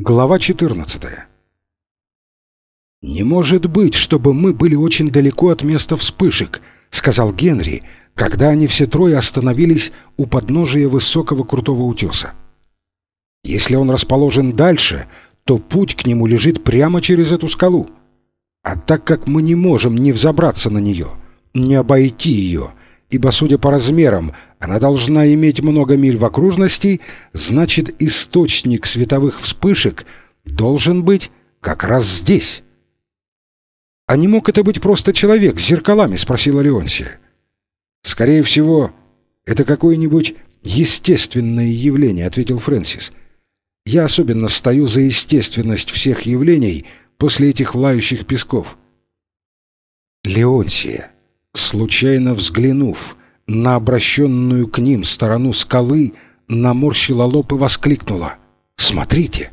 Глава 14. «Не может быть, чтобы мы были очень далеко от места вспышек», — сказал Генри, когда они все трое остановились у подножия высокого крутого утеса. «Если он расположен дальше, то путь к нему лежит прямо через эту скалу. А так как мы не можем ни взобраться на нее, ни обойти ее, ибо, судя по размерам, она должна иметь много миль в окружности, значит, источник световых вспышек должен быть как раз здесь». «А не мог это быть просто человек с зеркалами?» — спросила Леонсия. «Скорее всего, это какое-нибудь естественное явление», — ответил Фрэнсис. «Я особенно стою за естественность всех явлений после этих лающих песков». Леонсия, случайно взглянув на обращенную к ним сторону скалы, наморщила лоб и воскликнула: «Смотрите!»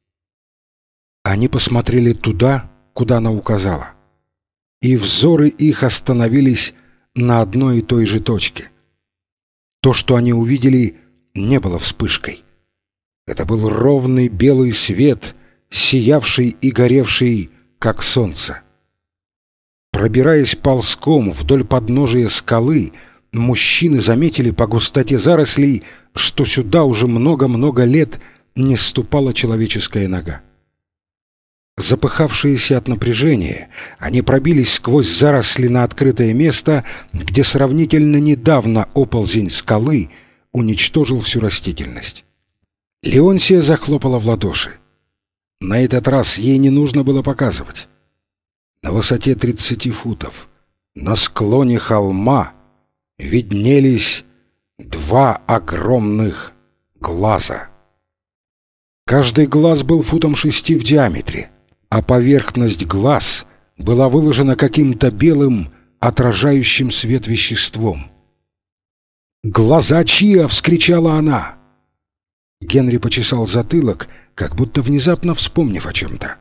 Они посмотрели туда, куда она указала, и взоры их остановились на одной и той же точке. То, что они увидели, не было вспышкой. Это был ровный белый свет, сиявший и горевший, как солнце. Пробираясь ползком вдоль подножия скалы, мужчины заметили по густоте зарослей, что сюда уже много-много лет не ступала человеческая нога. Запыхавшиеся от напряжения, они пробились сквозь заросли на открытое место, где сравнительно недавно оползень скалы уничтожил всю растительность. Леонсия захлопала в ладоши. На этот раз ей не нужно было показывать. На высоте 30 футов, на склоне холма, виднелись два огромных глаза. Каждый глаз был футом 6 в диаметре, а поверхность глаз была выложена каким-то белым, отражающим свет веществом. «Глаза Чиа!» — вскричала она. Генри почесал затылок, как будто внезапно вспомнив о чем-то.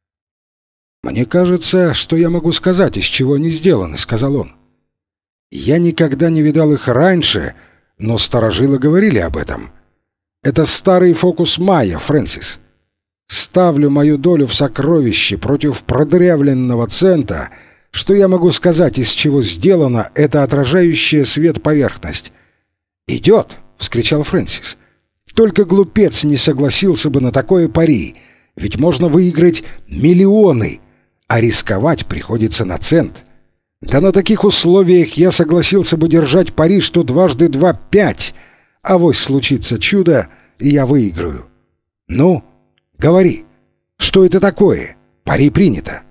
«Мне кажется, что я могу сказать, из чего они сделаны», — сказал он. «Я никогда не видал их раньше, но старожилы говорили об этом. Это старый фокус майя, Фрэнсис. Ставлю мою долю в сокровище против продырявленного цента, что я могу сказать, из чего сделана эта отражающая свет поверхность». «Идет!» — вскричал Фрэнсис. «Только глупец не согласился бы на такое пари, ведь можно выиграть миллионы, а рисковать приходится на цент. Да на таких условиях я согласился бы держать пари, что 2 × 2 = 5, авось случится чудо, и я выиграю. Ну, говори, что это такое? Пари принято».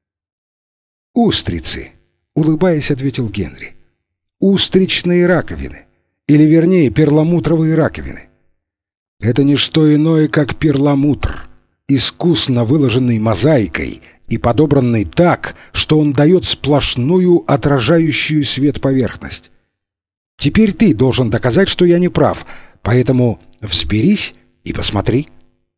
«Устрицы», — улыбаясь, ответил Генри. «Устричные раковины, или вернее перламутровые раковины. Это не что иное, как перламутр, искусно выложенный мозаикой и подобранный так, что он дает сплошную отражающую свет поверхность. Теперь ты должен доказать, что я не прав, поэтому взберись и посмотри».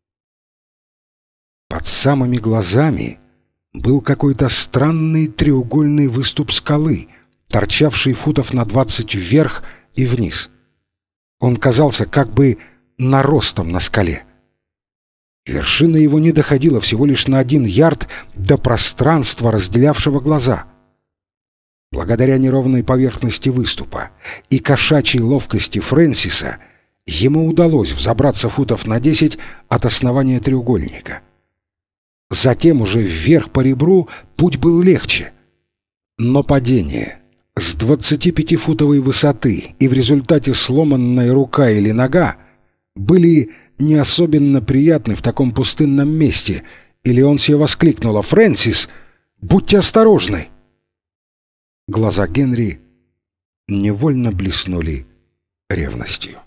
Под самыми глазами был какой-то странный треугольный выступ скалы, торчавший футов на 20 вверх и вниз. Он казался как бы наростом на скале. Вершина его не доходила всего лишь на 1 ярд до пространства, разделявшего глаза. Благодаря неровной поверхности выступа и кошачьей ловкости Фрэнсиса ему удалось взобраться футов на 10 от основания треугольника. Затем уже вверх по ребру путь был легче. Но падение с 25-футовой высоты и в результате сломанная рука или нога были не особенно приятны в таком пустынном месте, и Леонсия воскликнула: «Фрэнсис, будьте осторожны!» Глаза Генри невольно блеснули ревностью.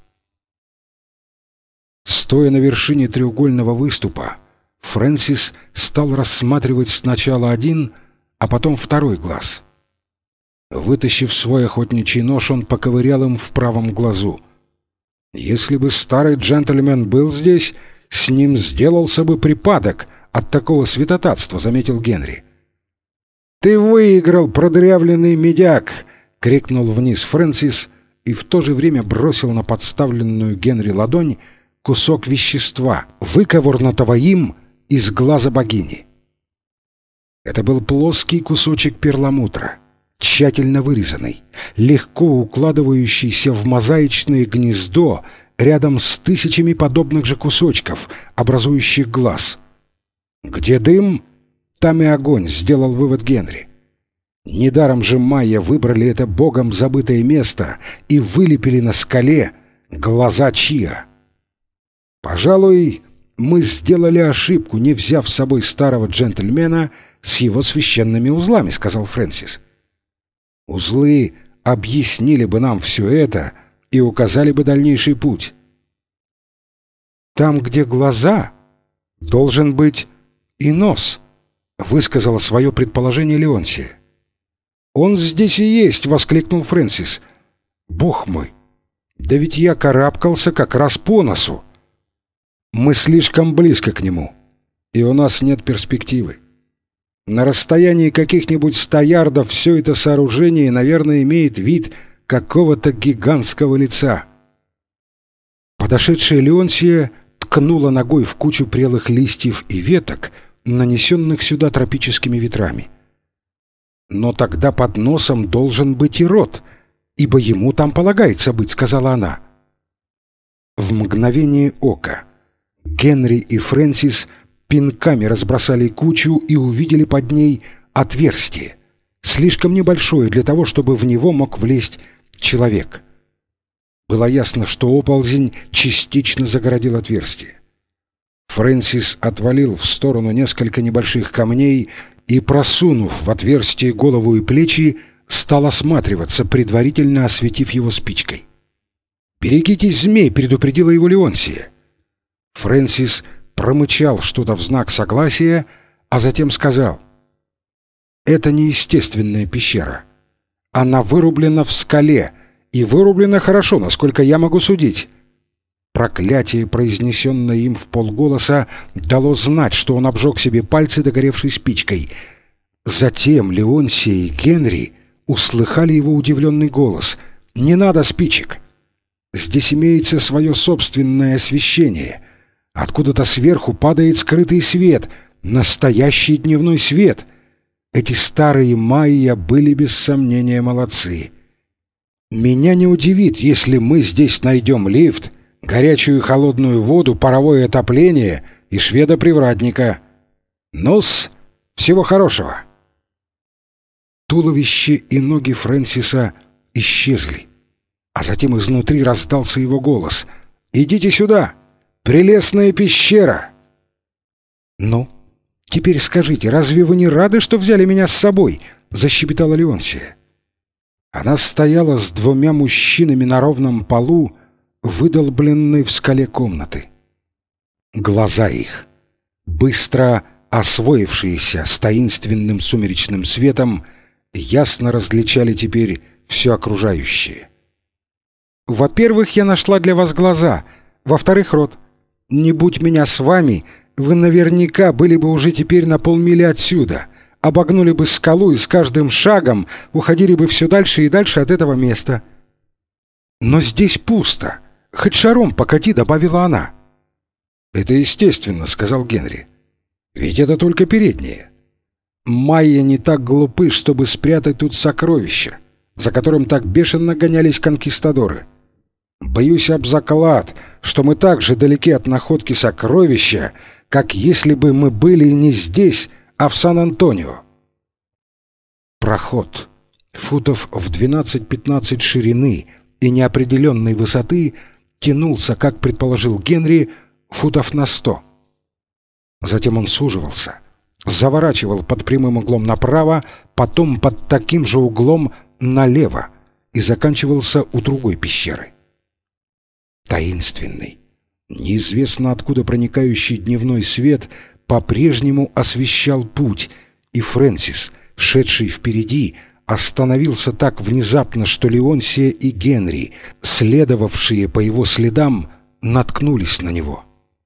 Стоя на вершине треугольного выступа, Фрэнсис стал рассматривать сначала один, а потом второй глаз. Вытащив свой охотничий нож, он поковырял им в правом глазу. Если бы старый джентльмен был здесь, с ним сделался бы припадок от такого святотатства, — заметил Генри. «Ты выиграл, продырявленный медяк!» — крикнул вниз Фрэнсис и в то же время бросил на подставленную Генри ладонь кусок вещества, выковырнутого им из глаза богини. Это был плоский кусочек перламутра, тщательно вырезанный, легко укладывающийся в мозаичное гнездо рядом с тысячами подобных же кусочков, образующих глаз. «Где дым, там и огонь», — сделал вывод Генри. Недаром же майя выбрали это богом забытое место и вылепили на скале глаза Чиа. «Пожалуй, мы сделали ошибку, не взяв с собой старого джентльмена с его священными узлами», — сказал Фрэнсис. «Узлы объяснили бы нам все это и указали бы дальнейший путь». «Там, где глаза, должен быть и нос», — высказала свое предположение Леонсия. «Он здесь и есть!» — воскликнул Фрэнсис. «Бог мой! Да ведь я карабкался как раз по носу!» «Мы слишком близко к нему, и у нас нет перспективы. На расстоянии каких-нибудь 100 ярдов все это сооружение, наверное, имеет вид какого-то гигантского лица». Подошедшая Леонсия ткнула ногой в кучу прелых листьев и веток, нанесенных сюда тропическими ветрами. «Но тогда под носом должен быть и рот, ибо ему там полагается быть», — сказала она. В мгновение ока Генри и Фрэнсис пинками разбросали кучу и увидели под ней отверстие, слишком небольшое для того, чтобы в него мог влезть человек. Было ясно, что оползень частично загородил отверстие. Фрэнсис отвалил в сторону несколько небольших камней и, просунув в отверстие голову и плечи, стал осматриваться, предварительно осветив его спичкой. «Берегитесь змей!» — предупредила его Леонсия. Фрэнсис промычал что-то в знак согласия, а затем сказал: «Это неестественная пещера. Она вырублена в скале, и вырублена хорошо, насколько я могу судить». Проклятие, произнесенное им вполголоса, дало знать, что он обжег себе пальцы догоревшей спичкой. Затем Леонсия и Генри услыхали его удивленный голос: «Не надо спичек! Здесь имеется свое собственное освещение. Откуда-то сверху падает скрытый свет, настоящий дневной свет. Эти старые майя были без сомнения молодцы. Меня не удивит, если мы здесь найдем лифт, горячую и холодную воду, паровое отопление и шведа-привратника. Ну-с, всего хорошего». Туловище и ноги Фрэнсиса исчезли, а затем изнутри раздался его голос: «Идите сюда! Прелестная пещера!» «Ну, теперь скажите, разве вы не рады, что взяли меня с собой?» — защебетала Леонсия. Она стояла с 2 мужчинами на ровном полу, выдолбленной в скале комнаты. Глаза их, быстро освоившиеся с таинственным сумеречным светом, ясно различали теперь все окружающее. «Во-первых, я нашла для вас глаза. Во-вторых, рот. Не будь меня с вами, вы наверняка были бы уже теперь на полмили отсюда, обогнули бы скалу и с каждым шагом уходили бы все дальше и дальше от этого места». «Но здесь пусто. Хоть шаром покати», — добавила она. «Это естественно», — сказал Генри. «Ведь это только переднее. Майя не так глупы, чтобы спрятать тут сокровища, за которым так бешено гонялись конкистадоры. Боюсь об заклад, что мы так же далеки от находки сокровища, как если бы мы были не здесь, а в Сан-Антонио». Проход футов в 12-15 ширины и неопределенной высоты тянулся, как предположил Генри, футов на 100. Затем он суживался, заворачивал под прямым углом направо, потом под таким же углом налево и заканчивался у другой пещеры. Таинственный, неизвестно откуда проникающий дневной свет по-прежнему освещал путь, и Фрэнсис, шедший впереди, остановился так внезапно, что Леонсия и Генри, следовавшие по его следам, наткнулись на него.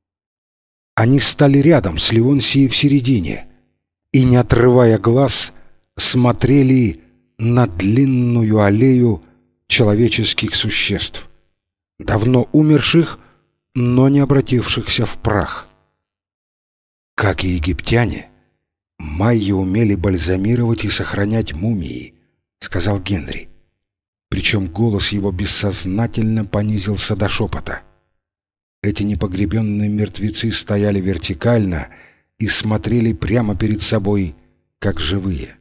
Они стали рядом с Леонсией в середине и, не отрывая глаз, смотрели на длинную аллею человеческих существ, давно умерших, но не обратившихся в прах. Как и египтяне, майя умели бальзамировать и сохранять мумии, сказал Генри. Причем голос его бессознательно понизился до шепота. Эти непогребенные мертвецы стояли вертикально и смотрели прямо перед собой, как живые.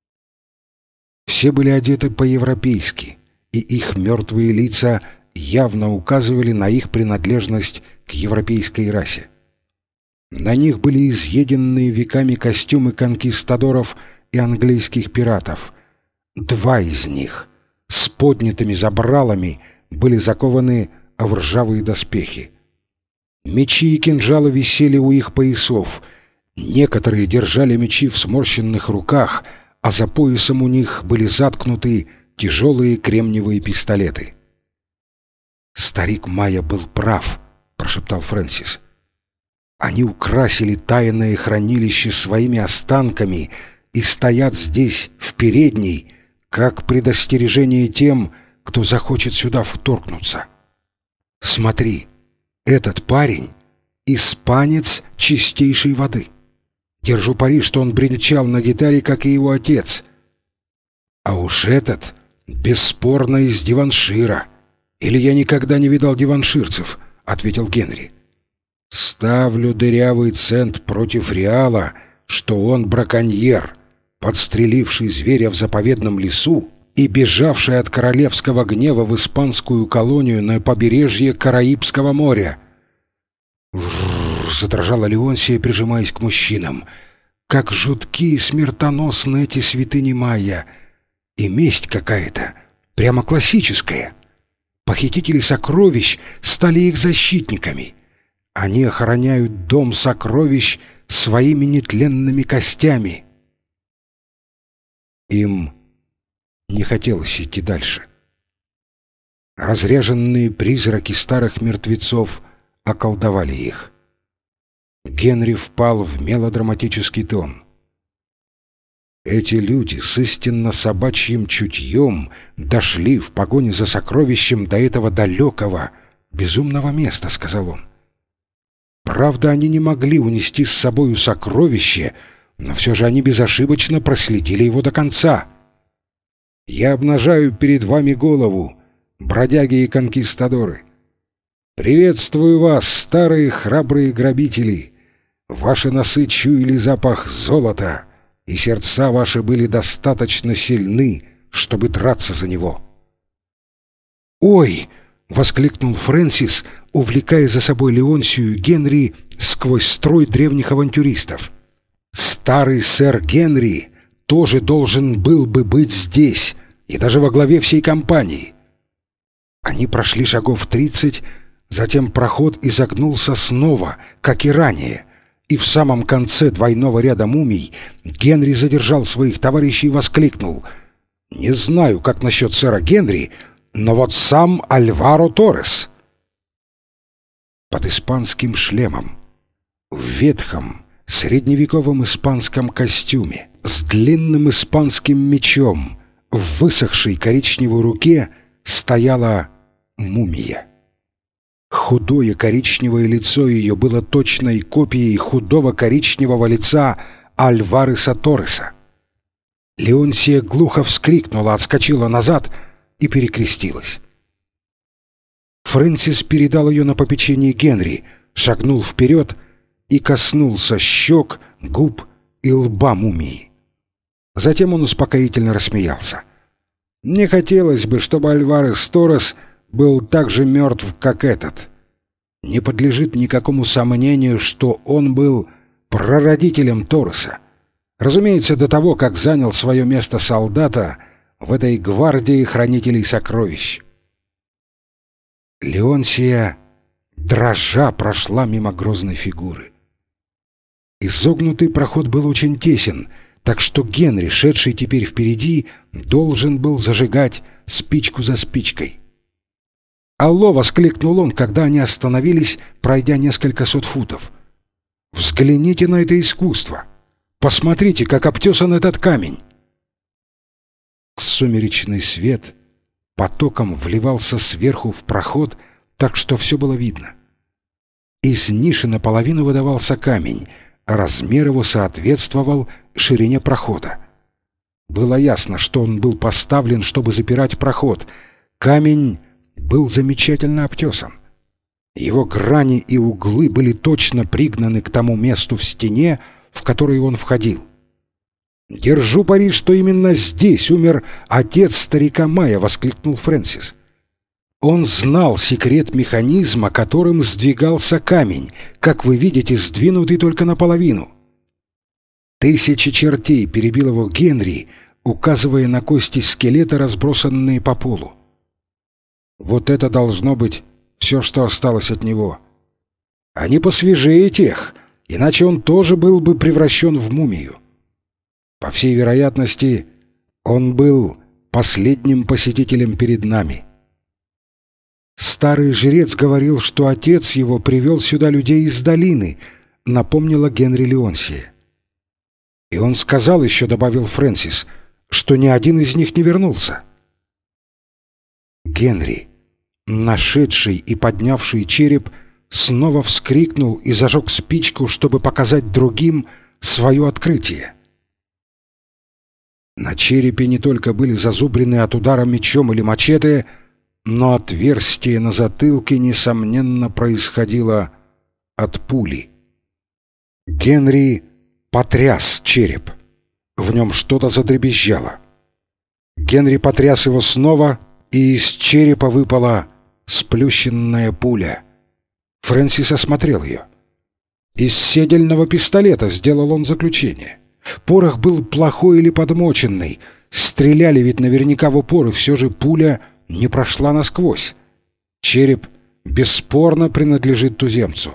Все были одеты по-европейски, и их мертвые лица явно указывали на их принадлежность к европейской расе. На них были изъеденные веками костюмы конкистадоров и английских пиратов. Два из них с поднятыми забралами были закованы в ржавые доспехи. Мечи и кинжалы висели у их поясов. Некоторые держали мечи в сморщенных руках, а за поясом у них были заткнуты тяжелые кремниевые пистолеты. «Старик Майя был прав», — прошептал Фрэнсис. «Они украсили тайное хранилище своими останками и стоят здесь, в передней, как предостережение тем, кто захочет сюда вторгнуться. Смотри, этот парень — испанец чистейшей воды. Держу пари, что он бренчал на гитаре, как и его отец. А уж этот бесспорно из Диваншира. Или я никогда не видал диванширцев», — ответил Генри. «Ставлю дырявый цент против Реала, что он браконьер, подстреливший зверя в заповедном лесу и бежавший от королевского гнева в испанскую колонию на побережье Караибского моря». Задрожала Леонсия, прижимаясь к мужчинам. «Как жуткие и смертоносны эти святыни майя! И месть какая-то, прямо классическая. Похитители сокровищ стали их защитниками. Они охраняют дом сокровищ своими нетленными костями». Им не хотелось идти дальше. Разряженные призраки старых мертвецов околдовали их. Генри впал в мелодраматический тон. Эти люди с истинно собачьим чутьем дошли в погоне за сокровищем до этого далекого, безумного места, — сказал он. Правда, они не могли унести с собою сокровище, но все же они безошибочно проследили его до конца. Я обнажаю перед вами голову, бродяги и конкистадоры. Приветствую вас, старые храбрые грабители. Ваши носы чуяли запах золота, и сердца ваши были достаточно сильны, чтобы драться за него. «Ой!» — воскликнул Фрэнсис, увлекая за собой Леонсию и Генри сквозь строй древних авантюристов. «Старый сэр Генри тоже должен был бы быть здесь, и даже во главе всей компании». Они прошли шагов 30, затем проход изогнулся снова, как и ранее, и в самом конце двойного ряда мумий Генри задержал своих товарищей и воскликнул: «Не знаю, как насчет сэра Генри, но вот сам Альваро Торрес». Под испанским шлемом, в ветхом, средневековом испанском костюме, с длинным испанским мечом, в высохшей коричневой руке стояла мумия. Худое коричневое лицо ее было точной копией худого коричневого лица Альвареса Торреса. Леонсия глухо вскрикнула, отскочила назад и перекрестилась. Фрэнсис передал ее на попечение Генри, шагнул вперед и коснулся щек, губ и лба мумии. Затем он успокоительно рассмеялся. «Не хотелось бы, чтобы Альварес Торрес был так же мертв, как этот. Не подлежит никакому сомнению, что он был прародителем Торреса. Разумеется, до того, как занял свое место солдата в этой гвардии хранителей сокровищ». Леонсия, дрожа, прошла мимо грозной фигуры. Изогнутый проход был очень тесен, так что Генри, шедший теперь впереди, должен был зажигать спичку за спичкой. «Алло!» — воскликнул он, когда они остановились, пройдя несколько сот футов. «Взгляните на это искусство! Посмотрите, как обтесан этот камень!» Сумеречный свет потоком вливался сверху в проход, так что все было видно. Из ниши наполовину выдавался камень, а размер его соответствовал ширине прохода. Было ясно, что он был поставлен, чтобы запирать проход. Камень был замечательно обтесан. Его грани и углы были точно пригнаны к тому месту в стене, в которое он входил. «Держу пари, что именно здесь умер отец старика Мая», — воскликнул Фрэнсис. Он знал секрет механизма, которым сдвигался камень, как вы видите, сдвинутый только наполовину. «Тысячи чертей», — перебил его Генри, указывая на кости скелета, разбросанные по полу. «Вот это должно быть все, что осталось от него. Они посвежее тех, иначе он тоже был бы превращен в мумию. По всей вероятности, он был последним посетителем перед нами. Старый жрец говорил, что отец его привел сюда людей из долины», — напомнила Генри Леонсия. «И он сказал еще», — добавил Фрэнсис, — «что ни один из них не вернулся». Генри, нашедший и поднявший череп, снова вскрикнул и зажег спичку, чтобы показать другим свое открытие. На черепе не только были зазубрены от удара мечом или мачете, но отверстие на затылке, несомненно, происходило от пули. Генри потряс череп. В нем что-то задребезжало. Генри потряс его снова, и из черепа выпала сплющенная пуля. Фрэнсис осмотрел ее. Из седельного пистолета сделал он заключение. Порох был плохой или подмоченный. Стреляли ведь наверняка в упор, и все же пуля не прошла насквозь. Череп бесспорно принадлежит туземцу.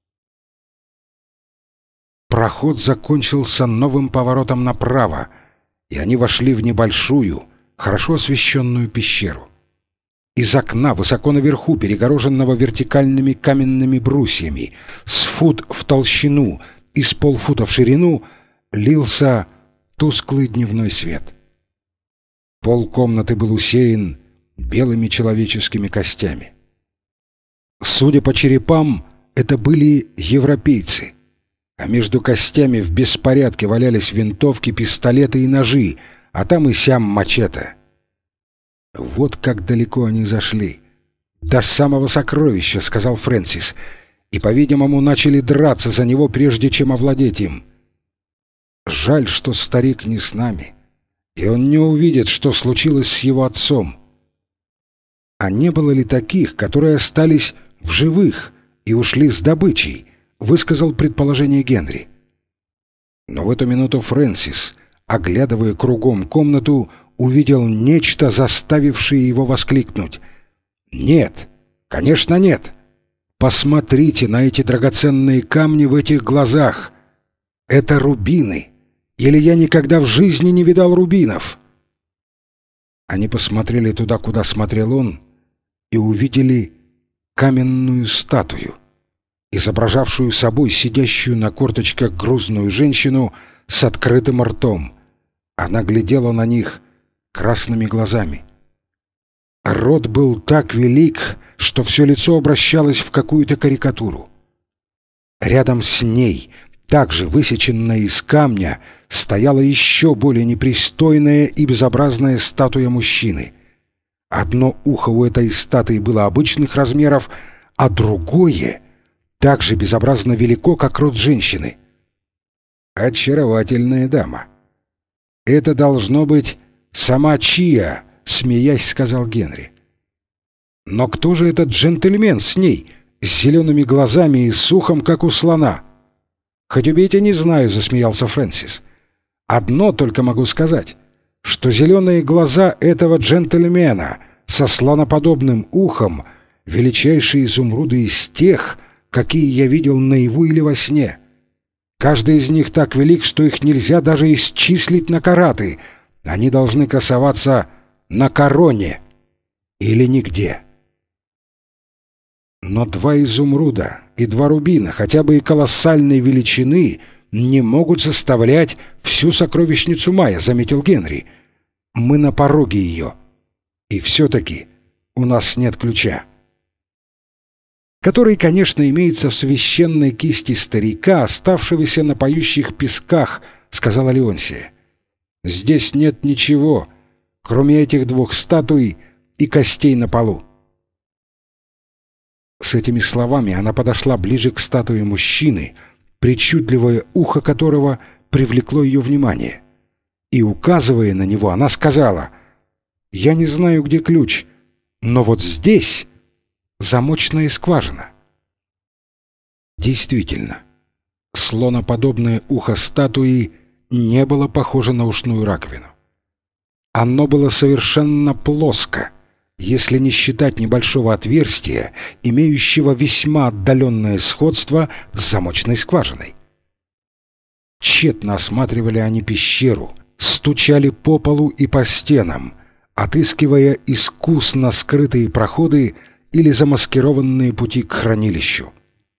Проход закончился новым поворотом направо, и они вошли в небольшую, хорошо освещенную пещеру. Из окна высоко наверху, перегороженного вертикальными каменными брусьями, с фут в толщину и с полфута в ширину, лился тусклый дневной свет. Пол комнаты был усеян белыми человеческими костями. Судя по черепам, это были европейцы, а между костями в беспорядке валялись винтовки, пистолеты и ножи, а там и сям мачете. «Вот как далеко они зашли. До самого сокровища», — сказал Фрэнсис, «и, по-видимому, начали драться за него, прежде чем овладеть им. Жаль, что старик не с нами, и он не увидит, что случилось с его отцом». «А не было ли таких, которые остались в живых и ушли с добычей?» — высказал предположение Генри. Но в эту минуту Фрэнсис, оглядывая кругом комнату, увидел нечто, заставившее его воскликнуть. «Нет, конечно, нет! Посмотрите на эти драгоценные камни в этих глазах! Это рубины! Или я никогда в жизни не видал рубинов!» Они посмотрели туда, куда смотрел он, и увидели каменную статую, изображавшую собой сидящую на корточках грузную женщину с открытым ртом. Она глядела на них красными глазами. Рот был так велик, что все лицо обращалось в какую-то карикатуру. Рядом с ней, также высеченная из камня, стояла еще более непристойная и безобразная статуя мужчины. Одно ухо у этой статуи было обычных размеров, а другое так же безобразно велико, как рот женщины. «Очаровательная дама. Это должно быть сама Чия», — смеясь сказал Генри. «Но кто же этот джентльмен с ней, с зелеными глазами и с ухом, как у слона?» «Хоть убейте, не знаю», — засмеялся Фрэнсис. «Одно только могу сказать, что зеленые глаза этого джентльмена со слоноподобным ухом — величайшие изумруды из тех, какие я видел наяву или во сне. Каждый из них так велик, что их нельзя даже исчислить на караты. Они должны красоваться на короне или нигде». «Но два изумруда и два рубина, хотя бы и колоссальной величины, не могут составлять всю сокровищницу Майя», — заметил Генри. «Мы на пороге ее. И все-таки у нас нет ключа». который, конечно, имеется в священной кисти старика, оставшегося на поющих песках, — сказала Леонсия. Здесь нет ничего, кроме этих двух статуй и костей на полу. С этими словами она подошла ближе к статуе мужчины, причудливое ухо которого привлекло ее внимание. И, указывая на него, она сказала: «Я не знаю, где ключ, но вот здесь замочная скважина». Действительно, слоноподобное ухо статуи не было похоже на ушную раковину. Оно было совершенно плоско, если не считать небольшого отверстия, имеющего весьма отдаленное сходство с замочной скважиной. Тщетно осматривали они пещеру, стучали по полу и по стенам, отыскивая искусно скрытые проходы или замаскированные пути к хранилищу.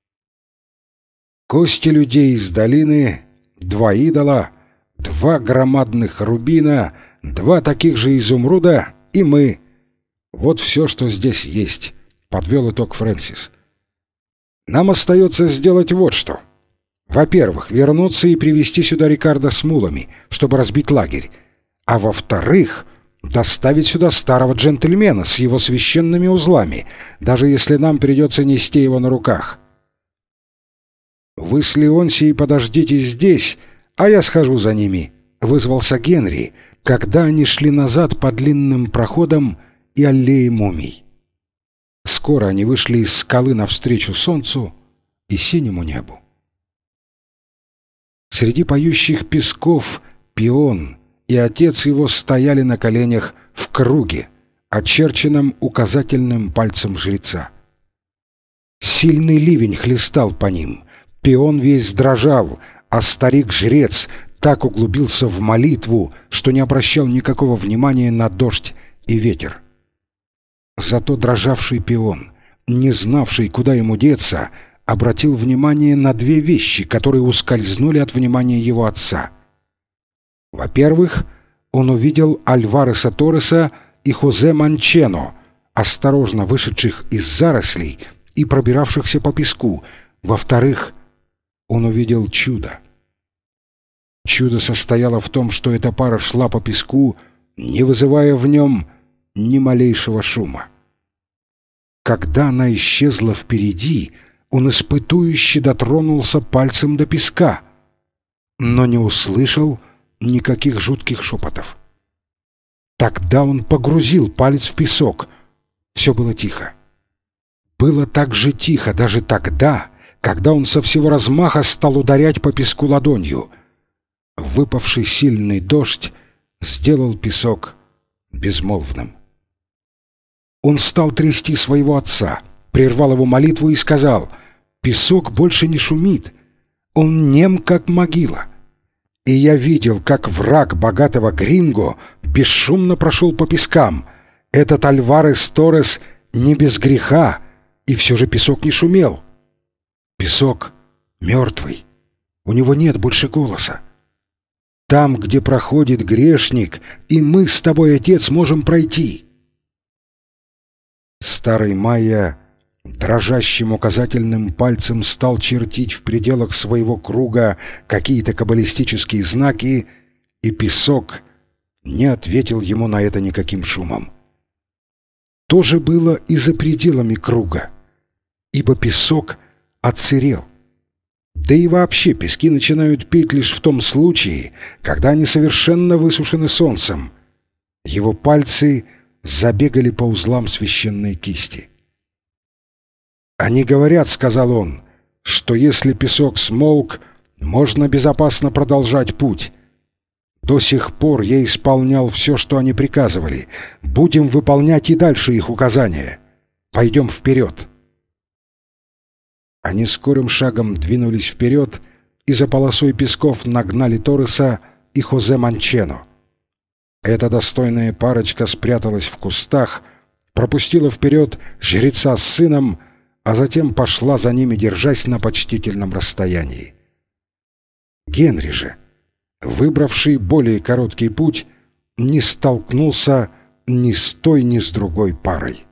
Кости людей из долины, 2 идола, 2 громадных рубина, 2 таких же изумруда и мы. Вот все, что здесь есть, — подвел итог Фрэнсис. Нам остается сделать вот что. Во-первых, вернуться и привести сюда Рикардо с мулами, чтобы разбить лагерь. А во-вторых, доставить сюда старого джентльмена с его священными узлами, даже если нам придется нести его на руках. «Вы с Леонсией подождите здесь, а я схожу за ними», — вызвался Генри, когда они шли назад по длинным проходам и аллее мумий. Скоро они вышли из скалы навстречу солнцу и синему небу. Среди поющих песков Пион и отец его стояли на коленях в круге, очерченном указательным пальцем жреца. Сильный ливень хлестал по ним, Пион весь дрожал, а старик-жрец так углубился в молитву, что не обращал никакого внимания на дождь и ветер. Зато дрожавший Пион, не знавший, куда ему деться, обратил внимание на 2 вещи, которые ускользнули от внимания его отца. Во-первых, он увидел Альвареса Торреса и Хозе Манчено, осторожно вышедших из зарослей и пробиравшихся по песку. Во-вторых, он увидел чудо. Чудо состояло в том, что эта пара шла по песку, не вызывая в нем ни малейшего шума. Когда она исчезла впереди, он испытующе дотронулся пальцем до песка, но не услышал никаких жутких шепотов. Тогда он погрузил палец в песок. Все было тихо. Было так же тихо даже тогда, когда он со всего размаха стал ударять по песку ладонью. Выпавший сильный дождь сделал песок безмолвным. Он стал трясти своего отца, прервал его молитву и сказал: «Песок больше не шумит, он нем, как могила. И я видел, как враг богатого Гринго бесшумно прошел по пескам. Этот Альварес Торрес не без греха, и все же песок не шумел. Песок мертвый, у него нет больше голоса. Там, где проходит грешник, и мы с тобой, отец, можем пройти». Старый Майя дрожащим указательным пальцем стал чертить в пределах своего круга какие-то каббалистические знаки, и песок не ответил ему на это никаким шумом. То же было и за пределами круга, ибо песок отсырел. Да и вообще пески начинают петь лишь в том случае, когда они совершенно высушены солнцем. Его пальцы забегали по узлам священной кисти. «Они говорят, — сказал он, — что если песок смолк, можно безопасно продолжать путь. До сих пор я исполнял все, что они приказывали. Будем выполнять и дальше их указания. Пойдем вперед». Они скорым шагом двинулись вперед и за полосой песков нагнали Торреса и Хозе Манчено. Эта достойная парочка спряталась в кустах, пропустила вперед жреца с сыном, а затем пошла за ними, держась на почтительном расстоянии. Генри же, выбравший более короткий путь, не столкнулся ни с той, ни с другой парой.